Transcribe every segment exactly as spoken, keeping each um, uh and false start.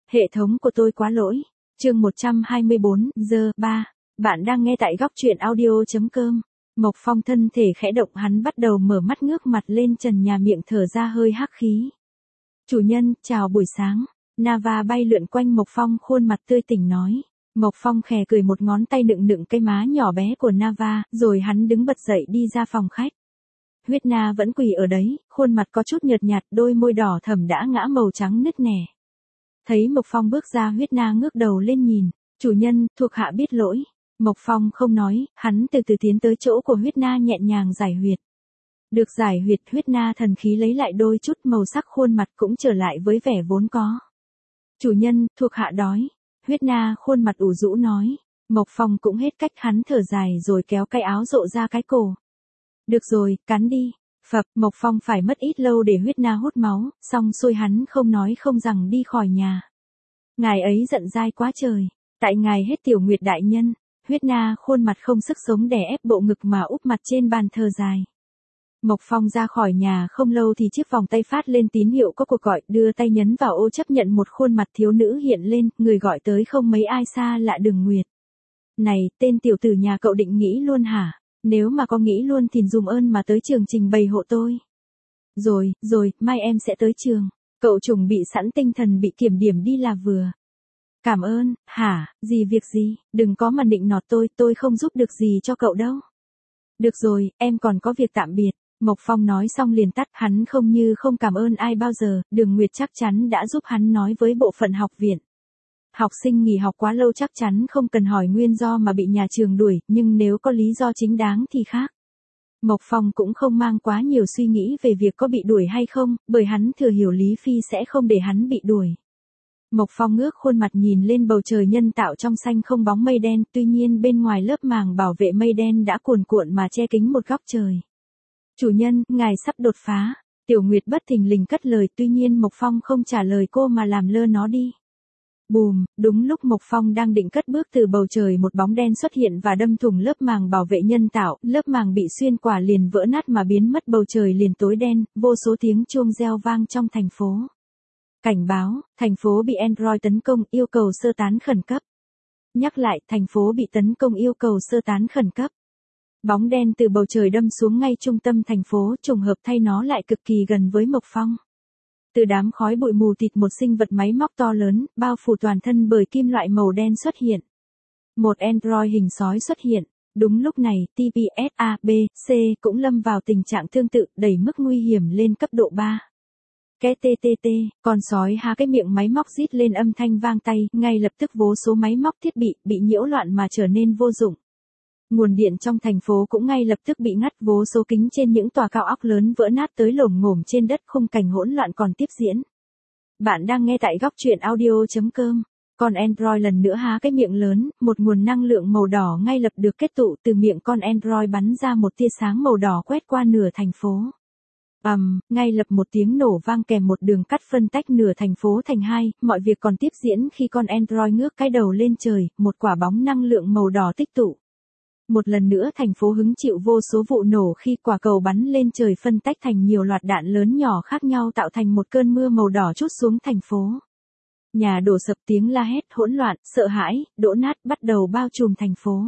Hệ thống của tôi quá lỗi. Chương một trăm hai mươi bốn, giờ ba. Bạn đang nghe tại góc truyện audio.com. Mộc Phong thân thể khẽ động, hắn bắt đầu mở mắt, ngước mặt lên trần nhà, miệng thở ra hơi hắc khí. Chủ nhân, chào buổi sáng. Nava bay lượn quanh Mộc Phong, khuôn mặt tươi tỉnh nói. Mộc Phong khè cười, một ngón tay nựng nựng cái má nhỏ bé của Nava, rồi hắn đứng bật dậy đi ra phòng khách. Huyết Na vẫn quỳ ở đấy, khuôn mặt có chút nhợt nhạt, đôi môi đỏ thẫm đã ngã màu trắng nứt nẻ. Thấy Mộc Phong bước ra, Huyết Na ngước đầu lên nhìn. Chủ nhân, thuộc hạ biết lỗi. Mộc Phong không nói, hắn từ từ tiến tới chỗ của Huyết Na, nhẹ nhàng giải huyệt. Được giải huyệt, Huyết Na thần khí lấy lại đôi chút, màu sắc khuôn mặt cũng trở lại với vẻ vốn có. Chủ nhân, thuộc hạ đói. Huyết Na khuôn mặt ủ rũ nói. Mộc Phong cũng hết cách, hắn thở dài rồi kéo cái áo rộ ra cái cổ. Được rồi, cắn đi. Phập, Mộc Phong phải mất ít lâu để Huyết Na hút máu, xong xuôi hắn không nói không rằng đi khỏi nhà. Ngài ấy giận dai quá trời. Tại ngài hết Tiểu Nguyệt đại nhân. Huyết Na khuôn mặt không sức sống đè ép bộ ngực mà úp mặt trên bàn thờ dài. Mộc Phong ra khỏi nhà không lâu thì chiếc vòng tay phát lên tín hiệu có cuộc gọi, đưa tay nhấn vào ô chấp nhận, một khuôn mặt thiếu nữ hiện lên, người gọi tới không mấy ai xa lạ, Đường Nguyệt. Này, tên tiểu tử nhà cậu định nghĩ luôn hả? Nếu mà có nghĩ luôn thì dùng ơn mà tới trường trình bày hộ tôi. Rồi, rồi, mai em sẽ tới trường. Cậu chuẩn bị sẵn tinh thần bị kiểm điểm đi là vừa. Cảm ơn. Hả, gì việc gì, đừng có mà nịnh nọt tôi, tôi không giúp được gì cho cậu đâu. Được rồi, em còn có việc, tạm biệt. Mộc Phong nói xong liền tắt, hắn không như không cảm ơn ai bao giờ, Đường Nguyệt chắc chắn đã giúp hắn nói với bộ phận học viện. Học sinh nghỉ học quá lâu chắc chắn không cần hỏi nguyên do mà bị nhà trường đuổi, nhưng nếu có lý do chính đáng thì khác. Mộc Phong cũng không mang quá nhiều suy nghĩ về việc có bị đuổi hay không, bởi hắn thừa hiểu Lý Phi sẽ không để hắn bị đuổi. Mộc Phong ngước khuôn mặt nhìn lên bầu trời nhân tạo trong xanh không bóng mây đen, tuy nhiên bên ngoài lớp màng bảo vệ mây đen đã cuồn cuộn mà che kín một góc trời. Chủ nhân, ngài sắp đột phá. Tiểu Nguyệt bất thình lình cất lời, tuy nhiên Mộc Phong không trả lời cô mà làm lơ nó đi. Bùm, đúng lúc Mộc Phong đang định cất bước, từ bầu trời một bóng đen xuất hiện và đâm thủng lớp màng bảo vệ nhân tạo, lớp màng bị xuyên qua liền vỡ nát mà biến mất, bầu trời liền tối đen, vô số tiếng chuông reo vang trong thành phố. Cảnh báo, thành phố bị Android tấn công, yêu cầu sơ tán khẩn cấp. Nhắc lại, thành phố bị tấn công, yêu cầu sơ tán khẩn cấp. Bóng đen từ bầu trời đâm xuống ngay trung tâm thành phố, trùng hợp thay nó lại cực kỳ gần với Mộc Phong. Từ đám khói bụi mù tịt, một sinh vật máy móc to lớn, bao phủ toàn thân bởi kim loại màu đen xuất hiện. Một Android hình sói xuất hiện. Đúng lúc này, tê pê ét A B C cũng lâm vào tình trạng tương tự, đẩy mức nguy hiểm lên cấp độ ba. Cái tê tê tê, con sói há cái miệng máy móc rít lên âm thanh vang tay, ngay lập tức vô số máy móc thiết bị bị nhiễu loạn mà trở nên vô dụng. Nguồn điện trong thành phố cũng ngay lập tức bị ngắt, vô số kính trên những tòa cao ốc lớn vỡ nát tới lổm ngổm trên đất, khung cảnh hỗn loạn còn tiếp diễn. Bạn đang nghe tại góc truyện audio.com. Con Android lần nữa há cái miệng lớn, một nguồn năng lượng màu đỏ ngay lập được kết tụ, từ miệng con Android bắn ra một tia sáng màu đỏ quét qua nửa thành phố. Ầm, um, ngay lập một tiếng nổ vang kèm một đường cắt phân tách nửa thành phố thành hai, mọi việc còn tiếp diễn khi con Android ngước cái đầu lên trời, một quả bóng năng lượng màu đỏ tích tụ. Một lần nữa thành phố hứng chịu vô số vụ nổ khi quả cầu bắn lên trời phân tách thành nhiều loạt đạn lớn nhỏ khác nhau, tạo thành một cơn mưa màu đỏ trút xuống thành phố. Nhà đổ sập, tiếng la hét, hỗn loạn, sợ hãi, đổ nát bắt đầu bao trùm thành phố.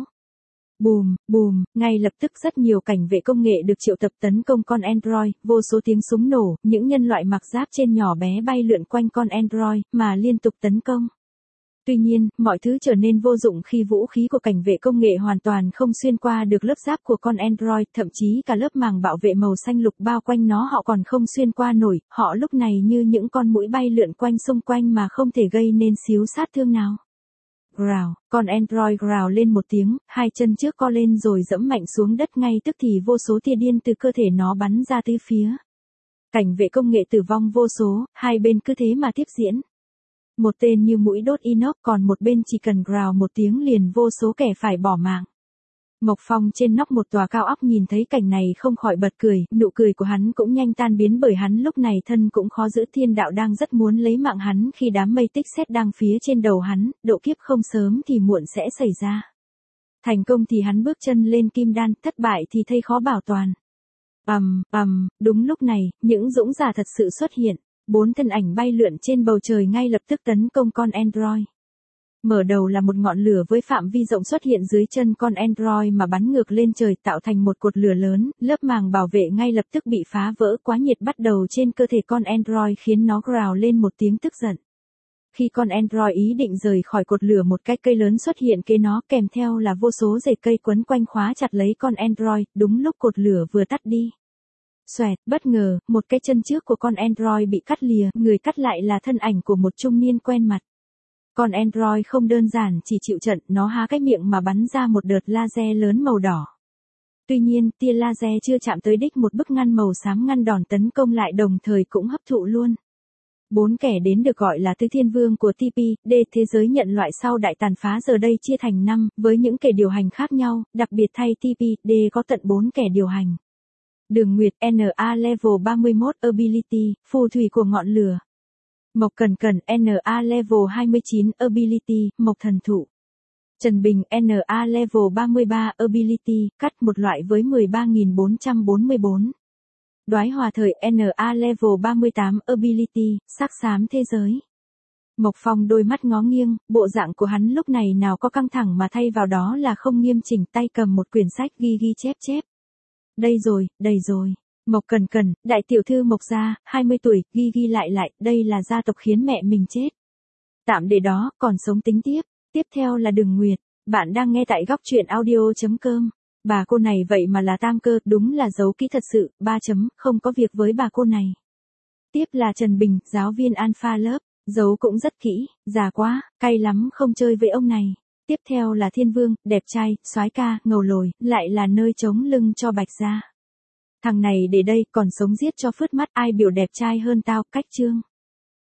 Bùm, bùm, ngay lập tức rất nhiều cảnh vệ công nghệ được triệu tập tấn công con Android, vô số tiếng súng nổ, những nhân loại mặc giáp trên nhỏ bé bay lượn quanh con Android, mà liên tục tấn công. Tuy nhiên, mọi thứ trở nên vô dụng khi vũ khí của cảnh vệ công nghệ hoàn toàn không xuyên qua được lớp giáp của con Android, thậm chí cả lớp màng bảo vệ màu xanh lục bao quanh nó họ còn không xuyên qua nổi, họ lúc này như những con muỗi bay lượn quanh xung quanh mà không thể gây nên xíu sát thương nào. Growl, con Android growl lên một tiếng, hai chân trước co lên rồi dẫm mạnh xuống đất, ngay tức thì vô số tia điên từ cơ thể nó bắn ra tứ phía. Cảnh vệ công nghệ tử vong vô số, hai bên cứ thế mà tiếp diễn. Một tên như mũi đốt inox, còn một bên chỉ cần growl một tiếng liền vô số kẻ phải bỏ mạng. Mộc Phong trên nóc một tòa cao ốc nhìn thấy cảnh này không khỏi bật cười, nụ cười của hắn cũng nhanh tan biến bởi hắn lúc này thân cũng khó giữ, thiên đạo đang rất muốn lấy mạng hắn khi đám mây tích sét đang phía trên đầu hắn, độ kiếp không sớm thì muộn sẽ xảy ra. Thành công thì hắn bước chân lên kim đan, thất bại thì thây khó bảo toàn. Ầm, ầm, đúng lúc này, những dũng giả thật sự xuất hiện. Bốn thân ảnh bay lượn trên bầu trời ngay lập tức tấn công con Android. Mở đầu là một ngọn lửa với phạm vi rộng xuất hiện dưới chân con Android mà bắn ngược lên trời tạo thành một cột lửa lớn, lớp màng bảo vệ ngay lập tức bị phá vỡ, quá nhiệt bắt đầu trên cơ thể con Android khiến nó gào lên một tiếng tức giận. Khi con Android ý định rời khỏi cột lửa, một cái cây lớn xuất hiện kế nó, kèm theo là vô số rễ cây quấn quanh khóa chặt lấy con Android, đúng lúc cột lửa vừa tắt đi. Xoẹt, bất ngờ, một cái chân trước của con Android bị cắt lìa, người cắt lại là thân ảnh của một trung niên quen mặt. Con Android không đơn giản chỉ chịu trận, nó há cái miệng mà bắn ra một đợt laser lớn màu đỏ. Tuy nhiên, tia laser chưa chạm tới đích, một bức ngăn màu xám ngăn đòn tấn công lại đồng thời cũng hấp thụ luôn. Bốn kẻ đến được gọi là Tứ Thiên Vương của tê pê đê thế giới nhận loại sau đại tàn phá giờ đây chia thành năm, với những kẻ điều hành khác nhau, đặc biệt thay tê pê đê có tận bốn kẻ điều hành. Đường Nguyệt, en a Level ba mươi mốt Ability, phù thủy của ngọn lửa. Mộc Cần Cần, en a Level hai mươi chín Ability, mộc thần thụ. Trần Bình, en a Level ba mươi ba Ability, cắt một loại với mười ba nghìn bốn trăm bốn mươi bốn. Đoái Hòa Thời, en a Level ba mươi tám Ability, sắc xám thế giới. Mộc Phong đôi mắt ngó nghiêng, bộ dạng của hắn lúc này nào có căng thẳng mà thay vào đó là không nghiêm chỉnh, tay cầm một quyển sách ghi ghi chép chép. Đây rồi, đây rồi. Mộc Cần Cần, đại tiểu thư Mộc gia, hai mươi tuổi, ghi ghi lại lại, đây là gia tộc khiến mẹ mình chết. Tạm để đó, còn sống tính tiếp. Tiếp theo là Đường Nguyệt, bạn đang nghe tại góc truyện audio chấm com. Bà cô này vậy mà là tam cơ, đúng là giấu kỹ thật sự, ba chấm, không có việc với bà cô này. Tiếp là Trần Bình, giáo viên Alpha lớp, giấu cũng rất kỹ, già quá, cay lắm không chơi với ông này. Tiếp theo là Thiên Vương, đẹp trai, soái ca, ngầu lồi, lại là nơi chống lưng cho Bạch gia. Thằng này để đây còn sống giết cho phướt mắt, ai biểu đẹp trai hơn tao, cách chương.